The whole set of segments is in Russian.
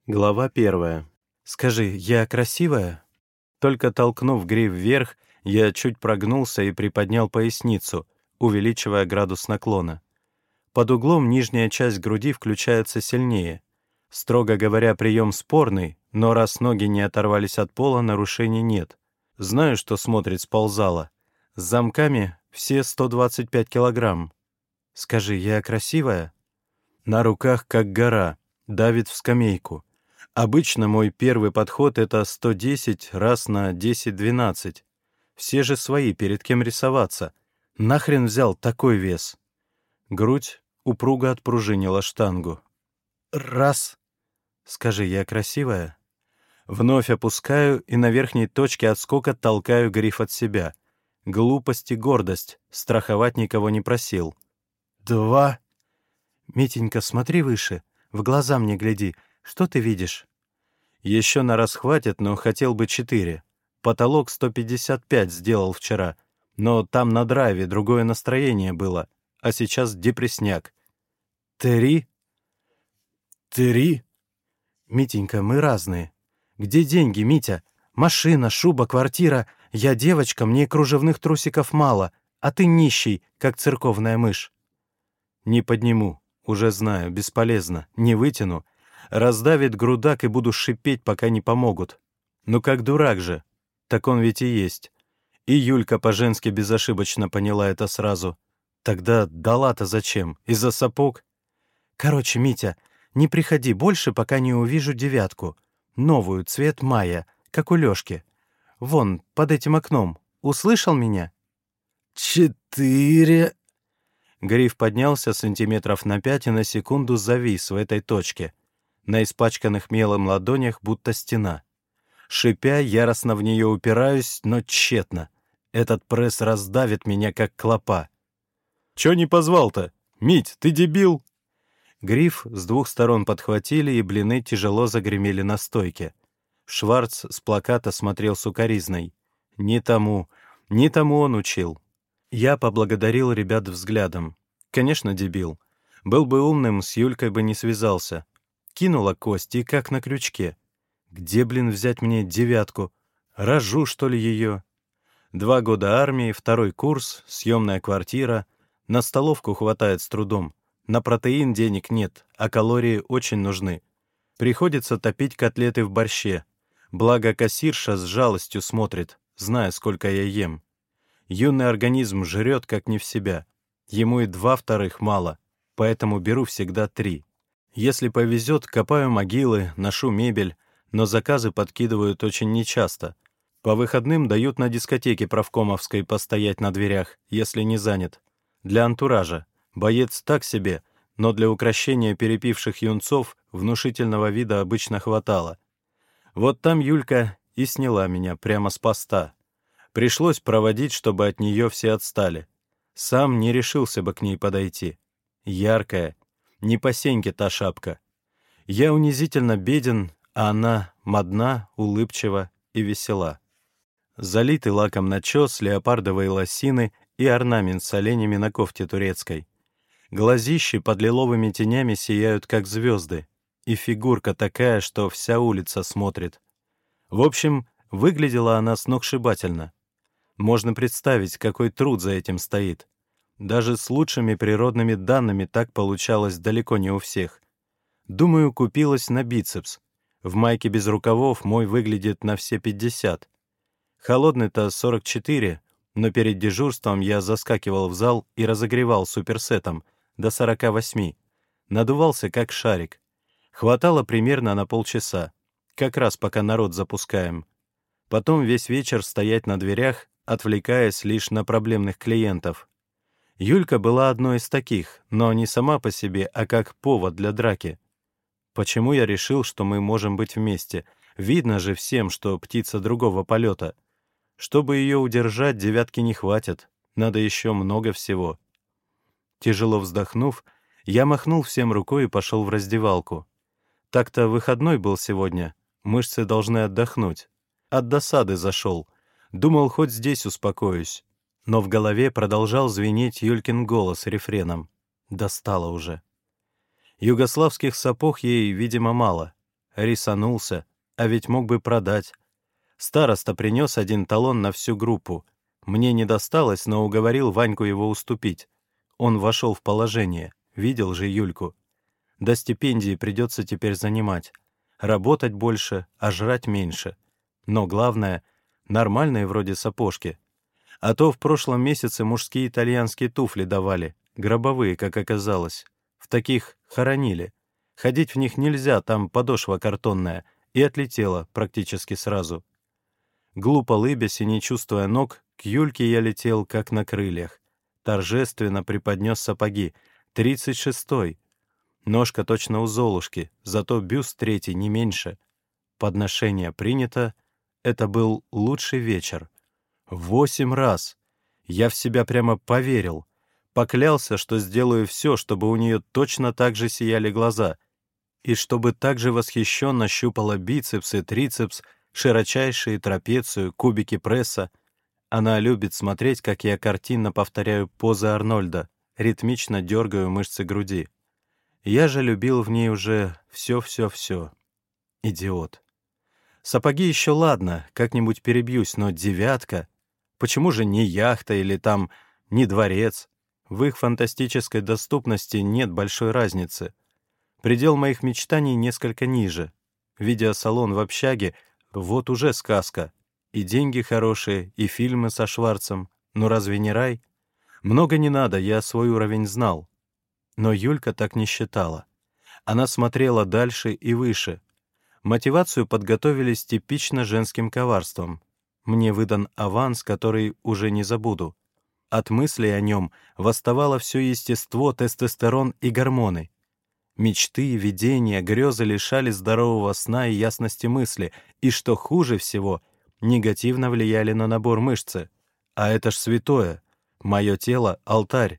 Глава 1. «Скажи, я красивая?» Только толкнув гриф вверх, я чуть прогнулся и приподнял поясницу, увеличивая градус наклона. Под углом нижняя часть груди включается сильнее. Строго говоря, прием спорный, но раз ноги не оторвались от пола, нарушений нет. Знаю, что смотрит с ползала. С замками все 125 килограмм. «Скажи, я красивая?» На руках как гора, давит в скамейку. Обычно мой первый подход — это 110 раз на 10-12. Все же свои, перед кем рисоваться. Нахрен взял такой вес? Грудь упруго отпружинила штангу. Раз. Скажи, я красивая? Вновь опускаю и на верхней точке отскока толкаю гриф от себя. Глупость и гордость. Страховать никого не просил. 2. Митенька, смотри выше. В глаза мне гляди. Что ты видишь? Еще на раз хватит, но хотел бы 4. Потолок 155 сделал вчера. Но там на драйве другое настроение было. А сейчас депресняк. 3. 3. Митенька, мы разные. Где деньги, Митя? Машина, шуба, квартира. Я девочка, мне кружевных трусиков мало. А ты нищий, как церковная мышь. Не подниму. Уже знаю, бесполезно. Не вытяну. Раздавит грудак и буду шипеть, пока не помогут. Ну как дурак же. Так он ведь и есть. И Юлька по-женски безошибочно поняла это сразу. Тогда дала-то зачем? Из-за сапог? Короче, Митя, не приходи больше, пока не увижу 9. Новую, цвет мая, как у Лёшки. Вон, под этим окном. Услышал меня? 4. Гриф поднялся сантиметров на 5 и на секунду завис в этой точке. На испачканных мелом ладонях будто стена. Шипя, яростно в нее упираюсь, но тщетно. Этот пресс раздавит меня, как клопа. «Чё не позвал-то? Мить, ты дебил?» Гриф с 2 сторон подхватили, и блины тяжело загремели на стойке. Шварц с плаката смотрел сукоризной. Не тому он учил. Я поблагодарил ребят взглядом. Конечно, дебил. Был бы умным, с Юлькой бы не связался. Кинула кость и как на крючке. Где, взять мне 9? Рожу, что ли, ее? 2 года армии, 2-й курс, съемная квартира. На столовку хватает с трудом. На протеин денег нет, а калории очень нужны. Приходится топить котлеты в борще. Благо кассирша с жалостью смотрит, зная, сколько я ем. Юный организм жрет, как не в себя. Ему и 2 вторых мало, поэтому беру всегда 3. Если повезет, копаю могилы, ношу мебель, но заказы подкидывают очень нечасто. По выходным дают на дискотеке правкомовской постоять на дверях, если не занят. Для антуража. Боец так себе, но для укрощения перепивших юнцов внушительного вида обычно хватало. Вот там Юлька и сняла меня прямо с поста. Пришлось проводить, чтобы от нее все отстали. Сам не решился бы к ней подойти. Яркая, не по сеньке та шапка. Я унизительно беден, а она модна, улыбчива и весела. Залитый лаком начес, леопардовые лосины и орнамент с оленями на кофте турецкой. Глазищи под лиловыми тенями сияют, как звезды, и фигурка такая, что вся улица смотрит. В общем, выглядела она сногсшибательно. Можно представить, какой труд за этим стоит. Даже с лучшими природными данными так получалось далеко не у всех. Думаю, купилась на бицепс. В майке без рукавов мой выглядит на все 50. Холодный-то 44, но перед дежурством я заскакивал в зал и разогревал суперсетом до 48. Надувался как шарик. Хватало примерно на полчаса. Как раз пока народ запускаем. Потом весь вечер стоять на дверях, отвлекаясь лишь на проблемных клиентов. Юлька была одной из таких, но не сама по себе, а как повод для драки. Почему я решил, что мы можем быть вместе? Видно же всем, что птица другого полета. Чтобы ее удержать, 9 не хватит. Надо еще много всего. Тяжело вздохнув, я махнул всем рукой и пошел в раздевалку. Так-то выходной был сегодня. Мышцы должны отдохнуть. От досады зашел. Думал, хоть здесь успокоюсь. Но в голове продолжал звенеть Юлькин голос рефреном. Достало уже. Югославских сапог ей, видимо, мало. Рисанулся, а ведь мог бы продать. Староста принес один талон на всю группу. Мне не досталось, но уговорил Ваньку его уступить. Он вошел в положение, видел же Юльку. До стипендии придется теперь занимать. Работать больше, а жрать меньше. Но главное — нормальные вроде сапожки. А то в прошлом месяце мужские итальянские туфли давали, гробовые, как оказалось. В таких хоронили. Ходить в них нельзя, там подошва картонная, и отлетела практически сразу. Глупо лыбясь и не чувствуя ног, к Юльке я летел, как на крыльях. Торжественно преподнес сапоги. 36-й. Ножка точно у Золушки, зато бюст третий не меньше. Подношение принято. Это был лучший вечер. 8 раз. Я в себя прямо поверил. Поклялся, что сделаю все, чтобы у нее точно так же сияли глаза, и чтобы так же восхищенно щупала бицепс и трицепс, широчайшие трапецию, кубики пресса. Она любит смотреть, как я картинно повторяю позы Арнольда, ритмично дергаю мышцы груди. Я же любил в ней уже все. Идиот. Сапоги еще ладно, как-нибудь перебьюсь, но 9. Почему же не яхта или там не дворец? В их фантастической доступности нет большой разницы. Предел моих мечтаний несколько ниже. Видеосалон в общаге — вот уже сказка. И деньги хорошие, и фильмы со Шварцем. Ну разве не рай? Много не надо, я свой уровень знал. Но Юлька так не считала. Она смотрела дальше и выше. Мотивацию подготовили с типично женским коварством. Мне выдан аванс, который уже не забуду. От мыслей о нем восставало все естество, тестостерон и гормоны. Мечты, видения, грезы лишали здорового сна и ясности мысли, и, что хуже всего, негативно влияли на набор мышцы. А это ж святое. Мое тело — алтарь.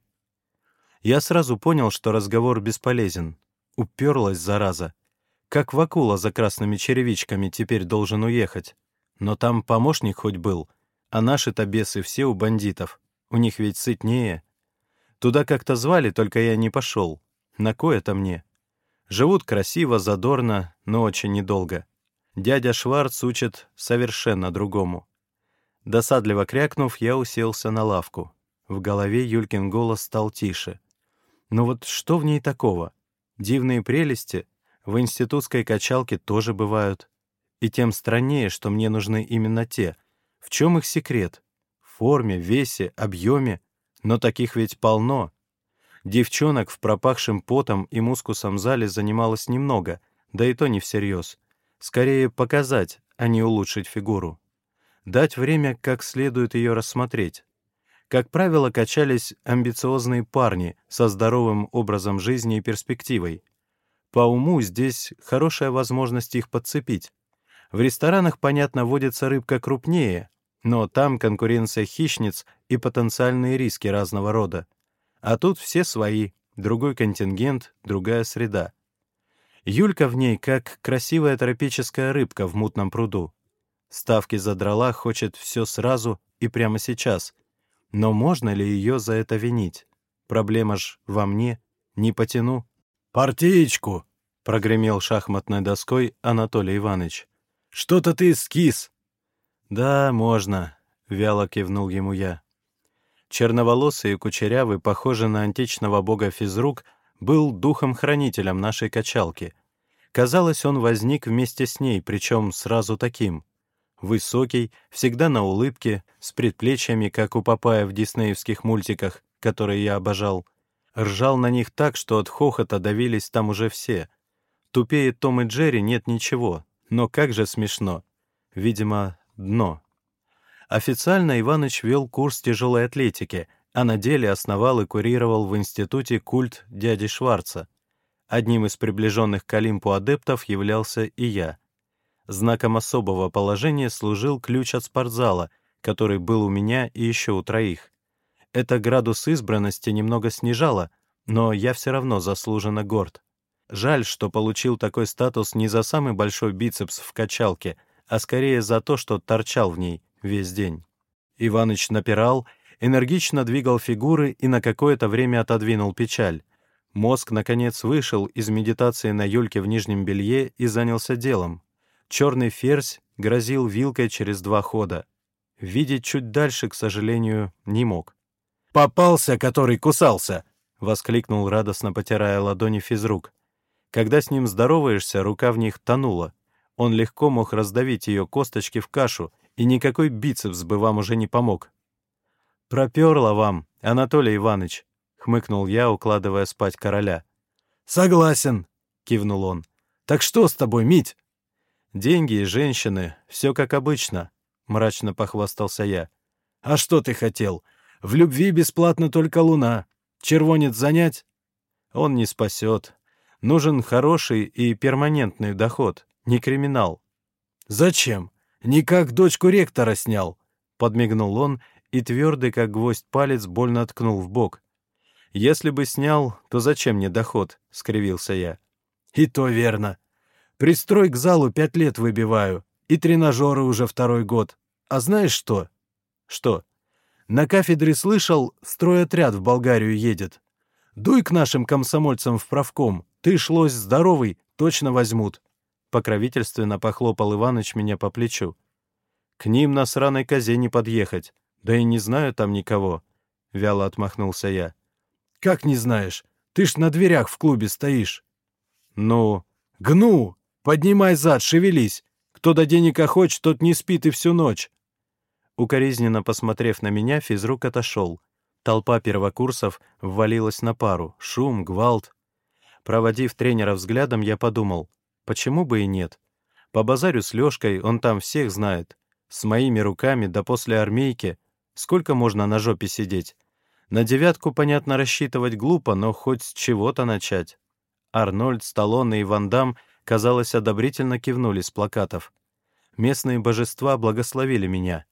Я сразу понял, что разговор бесполезен. Уперлась, зараза. Как Вакула за красными черевичками теперь должен уехать. Но там помощник хоть был, а наши-то бесы все у бандитов. У них ведь сытнее. Туда как-то звали, только я не пошел. На кое это мне? Живут красиво, задорно, но очень недолго. Дядя Шварц учит совершенно другому. Досадливо крякнув, я уселся на лавку. В голове Юлькин голос стал тише. Но вот что в ней такого? Дивные прелести в институтской качалке тоже бывают. И тем страннее, что мне нужны именно те. В чем их секрет? В форме, весе, объеме. Но таких ведь полно. Девчонок в пропахшем потом и мускусом зале занималось немного, да и то не всерьез. Скорее показать, а не улучшить фигуру. Дать время, как следует ее рассмотреть. Как правило, качались амбициозные парни со здоровым образом жизни и перспективой. По уму здесь хорошая возможность их подцепить. В ресторанах, понятно, водится рыбка крупнее, но там конкуренция хищниц и потенциальные риски разного рода. А тут все свои, другой контингент, другая среда. Юлька в ней как красивая тропическая рыбка в мутном пруду. Ставки задрала, хочет все сразу и прямо сейчас. Но можно ли ее за это винить? Проблема ж во мне, не потяну. «Партиечку!» — прогремел шахматной доской Анатолий Иванович. «Что-то ты скис!» «Да, можно», — вяло кивнул ему я. Черноволосый и кучерявый, похожий на античного бога физрук, был духом-хранителем нашей качалки. Казалось, он возник вместе с ней, причем сразу таким. Высокий, всегда на улыбке, с предплечьями, как у Папайя в диснеевских мультиках, которые я обожал. Ржал на них так, что от хохота давились там уже все. Тупее Том и Джерри нет ничего, но как же смешно. Видимо, дно. Официально Иваныч вел курс тяжелой атлетики, а на деле основал и курировал в институте культ дяди Шварца. Одним из приближенных к Олимпу адептов являлся и я. Знаком особого положения служил ключ от спортзала, который был у меня и еще у троих. Это градус избранности немного снижало, но я все равно заслуженно горд. Жаль, что получил такой статус не за самый большой бицепс в качалке, а скорее за то, что торчал в ней весь день. Иваныч напирал, энергично двигал фигуры и на какое-то время отодвинул печаль. Мозг, наконец, вышел из медитации на Юльке в нижнем белье и занялся делом. Черный ферзь грозил вилкой через 2 хода. Видеть чуть дальше, к сожалению, не мог. «Попался, который кусался!» — воскликнул, радостно потирая ладони физрук. Когда с ним здороваешься, рука в них тонула. Он легко мог раздавить ее косточки в кашу, и никакой бицепс бы вам уже не помог. «Проперло вам, Анатолий Иванович», — хмыкнул я, укладывая спать короля. «Согласен», — кивнул он. «Так что с тобой, Мить?» «Деньги и женщины, все как обычно», — мрачно похвастался я. «А что ты хотел? В любви бесплатно только луна. Червонец занять?» «Он не спасет. Нужен хороший и перманентный доход, не криминал». «Зачем? Никак дочку ректора снял», — подмигнул он и твердый, как гвоздь, палец больно ткнул в бок. «Если бы снял, то зачем мне доход?» — скривился я. «И то верно. Пристрой к залу 5 лет выбиваю, и тренажеры уже 2-й год. А знаешь что?» «Что?» «На кафедре слышал, стройотряд в Болгарию едет. Дуй к нашим комсомольцам в правком, ты ж лось здоровый, точно возьмут». Покровительственно похлопал Иваныч меня по плечу. «К ним на сраной козе не подъехать, да и не знаю там никого», — вяло отмахнулся я. «Как не знаешь? Ты ж на дверях в клубе стоишь». «Ну?» «Гну! Поднимай зад, шевелись! Кто до денег охочет, тот не спит и всю ночь!» Укоризненно посмотрев на меня, физрук отошел. Толпа первокурсов ввалилась на пару. Шум, гвалт. Проводив тренера взглядом, я подумал, почему бы и нет? Побазарю с Лёшкой, он там всех знает. С моими руками, да после армейки. Сколько можно на жопе сидеть? На 9, понятно, рассчитывать глупо, но хоть с чего-то начать. Арнольд, Сталлоне и Ван Дамм, казалось, одобрительно кивнули с плакатов. Местные божества благословили меня.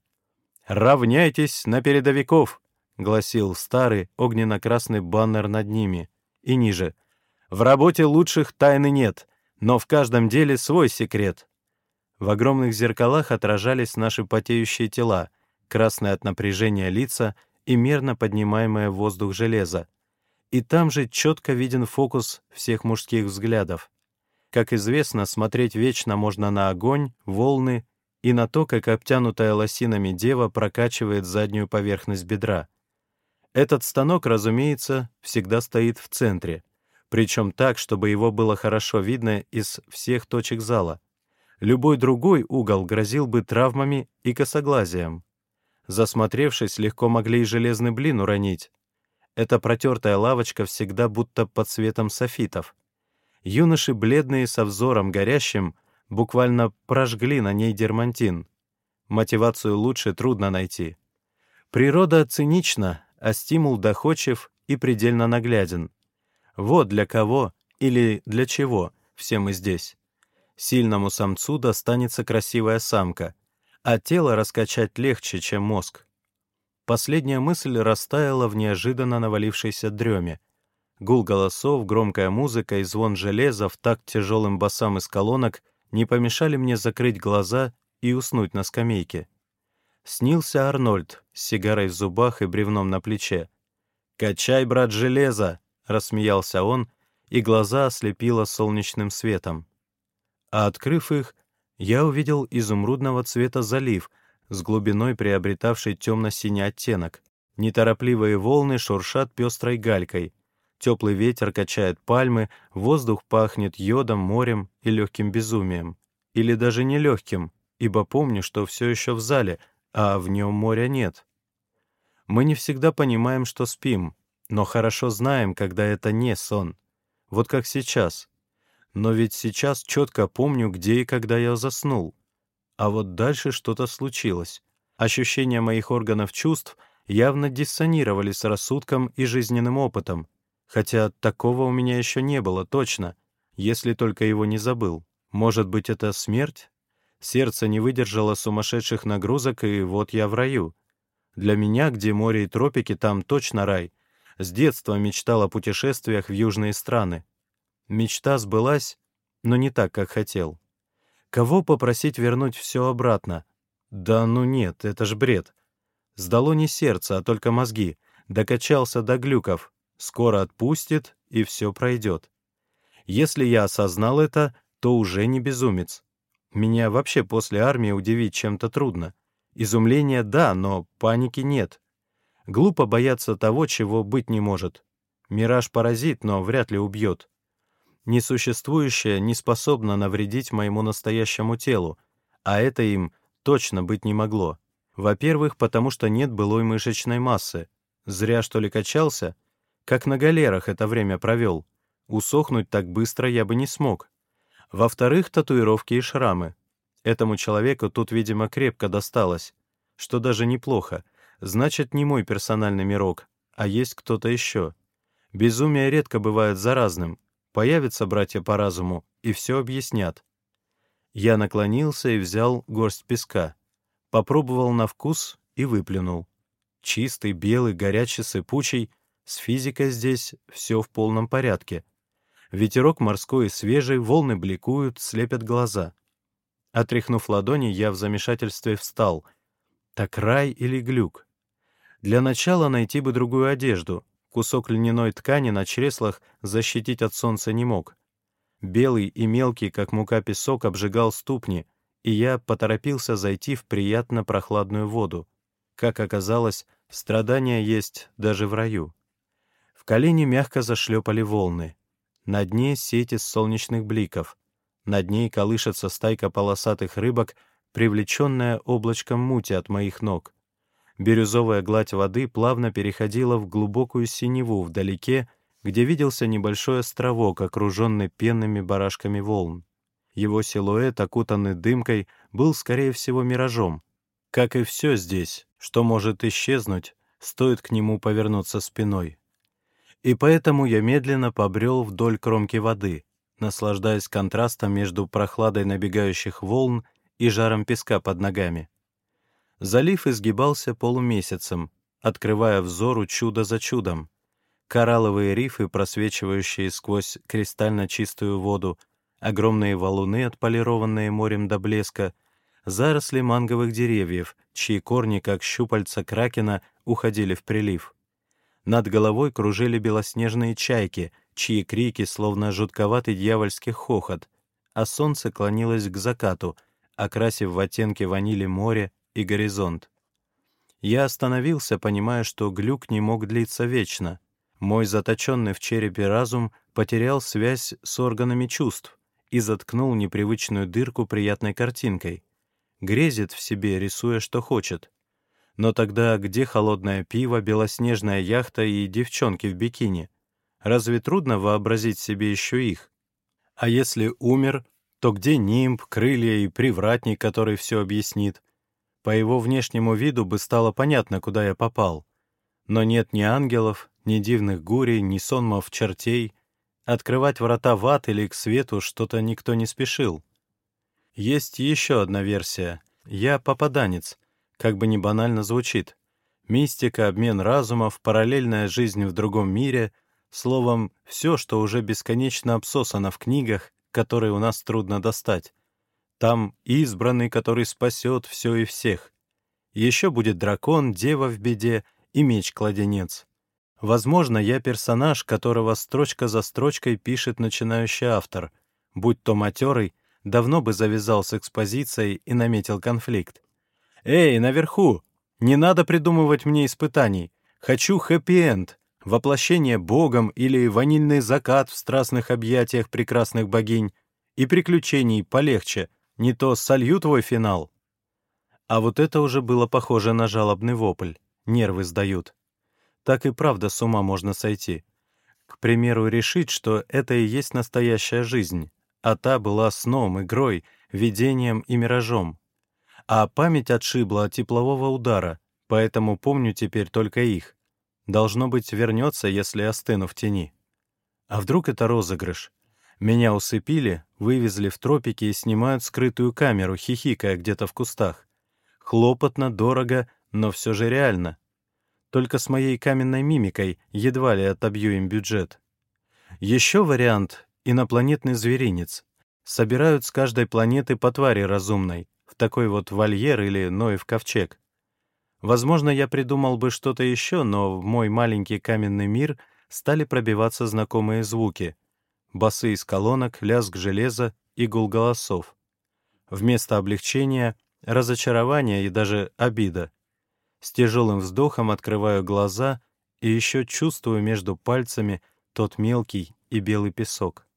«Равняйтесь на передовиков!» — гласил старый огненно-красный баннер над ними. И ниже. «В работе лучших тайны нет, но в каждом деле свой секрет». В огромных зеркалах отражались наши потеющие тела, красные от напряжения лица и мерно поднимаемое в воздух железо. И там же четко виден фокус всех мужских взглядов. Как известно, смотреть вечно можно на огонь, волны и на то, как обтянутая лосинами дева прокачивает заднюю поверхность бедра. Этот станок, разумеется, всегда стоит в центре, причем так, чтобы его было хорошо видно из всех точек зала. Любой другой угол грозил бы травмами и косоглазием. Засмотревшись, легко могли и железный блин уронить. Эта протертая лавочка всегда будто под светом софитов. Юноши, бледные со взором горящим, буквально прожгли на ней дермантин. Мотивацию лучше трудно найти. Природа цинична, а стимул доходчив и предельно нагляден. Вот для кого или для чего все мы здесь. Сильному самцу достанется красивая самка, а тело раскачать легче, чем мозг. Последняя мысль растаяла в неожиданно навалившейся дреме. Гул голосов, громкая музыка и звон железа в такт тяжелым басам из колонок не помешали мне закрыть глаза и уснуть на скамейке. Снился Арнольд с сигарой в зубах и бревном на плече. «Качай, брат, железо!» — рассмеялся он, и глаза ослепило солнечным светом. А открыв их, я увидел изумрудного цвета залив с глубиной, приобретавшей темно-синий оттенок. Неторопливые волны шуршат пестрой галькой. Теплый ветер качает пальмы, воздух пахнет йодом, морем и легким безумием. Или даже не легким, ибо помню, что все еще в зале, а в нем моря нет. Мы не всегда понимаем, что спим, но хорошо знаем, когда это не сон. Вот как сейчас. Но ведь сейчас четко помню, где и когда я заснул. А вот дальше что-то случилось. Ощущения моих органов чувств явно диссонировали с рассудком и жизненным опытом. Хотя такого у меня еще не было, точно, если только его не забыл. Может быть, это смерть? Сердце не выдержало сумасшедших нагрузок, и вот я в раю. Для меня, где море и тропики, там точно рай. С детства мечтал о путешествиях в южные страны. Мечта сбылась, но не так, как хотел. Кого попросить вернуть все обратно? Да ну нет, это ж бред. Сдало не сердце, а только мозги. Докачался до глюков. Скоро отпустит, и все пройдет. Если я осознал это, то уже не безумец. Меня вообще после армии удивить чем-то трудно. Изумление — да, но паники нет. Глупо бояться того, чего быть не может. Мираж поразит, но вряд ли убьет. Несуществующее не способно навредить моему настоящему телу, а это им точно быть не могло. Во-первых, потому что нет былой мышечной массы. Зря, что ли, качался? Как на галерах это время провел. Усохнуть так быстро я бы не смог. Во-вторых, татуировки и шрамы. Этому человеку тут, видимо, крепко досталось, что даже неплохо. Значит, не мой персональный мирок, а есть кто-то еще. Безумие редко бывает заразным. Появятся братья по разуму и все объяснят. Я наклонился и взял горсть песка. Попробовал на вкус и выплюнул. Чистый, белый, горячий, сыпучий. С физикой здесь все в полном порядке. Ветерок морской и свежий, волны бликуют, слепят глаза. Отряхнув ладони, я в замешательстве встал. Так рай или глюк? Для начала найти бы другую одежду. Кусок льняной ткани на чреслах защитить от солнца не мог. Белый и мелкий, как мука, песок обжигал ступни, и я поторопился зайти в приятно прохладную воду. Как оказалось, страдания есть даже в раю. В колени мягко зашлепали волны. На дне сеть из солнечных бликов. Над ней колышется стайка полосатых рыбок, привлеченная облачком мути от моих ног. Бирюзовая гладь воды плавно переходила в глубокую синеву вдалеке, где виделся небольшой островок, окруженный пенными барашками волн. Его силуэт, окутанный дымкой, был, скорее всего, миражом. Как и все здесь, что может исчезнуть, стоит к нему повернуться спиной. И поэтому я медленно побрел вдоль кромки воды, наслаждаясь контрастом между прохладой набегающих волн и жаром песка под ногами. Залив изгибался полумесяцем, открывая взору чудо за чудом. Коралловые рифы, просвечивающие сквозь кристально чистую воду, огромные валуны, отполированные морем до блеска, заросли манговых деревьев, чьи корни, как щупальца кракена, уходили в прилив. Над головой кружили белоснежные чайки, чьи крики словно жутковатый дьявольский хохот, а солнце клонилось к закату, окрасив в оттенки ванили море и горизонт. Я остановился, понимая, что глюк не мог длиться вечно. Мой заточенный в черепе разум потерял связь с органами чувств и заткнул непривычную дырку приятной картинкой. Грезит в себе, рисуя, что хочет. Но тогда где холодное пиво, белоснежная яхта и девчонки в бикини? Разве трудно вообразить себе еще их? А если умер, то где нимб, крылья и привратник, который все объяснит? По его внешнему виду бы стало понятно, куда я попал. Но нет ни ангелов, ни дивных гурий, ни сонмов чертей. Открывать врата в ад или к свету что-то никто не спешил. Есть еще одна версия. Я попаданец, как бы ни банально звучит. Мистика, обмен разумов, параллельная жизнь в другом мире, словом, все, что уже бесконечно обсосано в книгах, которые у нас трудно достать. Там избранный, который спасет все и всех. Еще будет дракон, дева в беде и меч-кладенец. Возможно, я персонаж, которого строчка за строчкой пишет начинающий автор. Будь то матерый, давно бы завязал с экспозицией и наметил конфликт. «Эй, наверху! Не надо придумывать мне испытаний. Хочу хэппи-энд, воплощение богом или ванильный закат в страстных объятиях прекрасных богинь. И приключений полегче, не то солью твой финал». А вот это уже было похоже на жалобный вопль. Нервы сдают. Так и правда с ума можно сойти. К примеру, решить, что это и есть настоящая жизнь, а та была сном, игрой, видением и миражом. А память отшибла от теплового удара, поэтому помню теперь только их. Должно быть, вернется, если остыну в тени. А вдруг это розыгрыш? Меня усыпили, вывезли в тропики и снимают скрытую камеру, хихикая где-то в кустах. Хлопотно, дорого, но все же реально. Только с моей каменной мимикой едва ли отобью им бюджет. Еще вариант — инопланетный зверинец. Собирают с каждой планеты по твари разумной, в такой вот вольер или Ноев ковчег. Возможно, я придумал бы что-то еще, но в мой маленький каменный мир стали пробиваться знакомые звуки: басы из колонок, лязг железа и гул голосов. Вместо облегчения — разочарование и даже обида. С тяжелым вздохом открываю глаза и еще чувствую между пальцами тот мелкий и белый песок.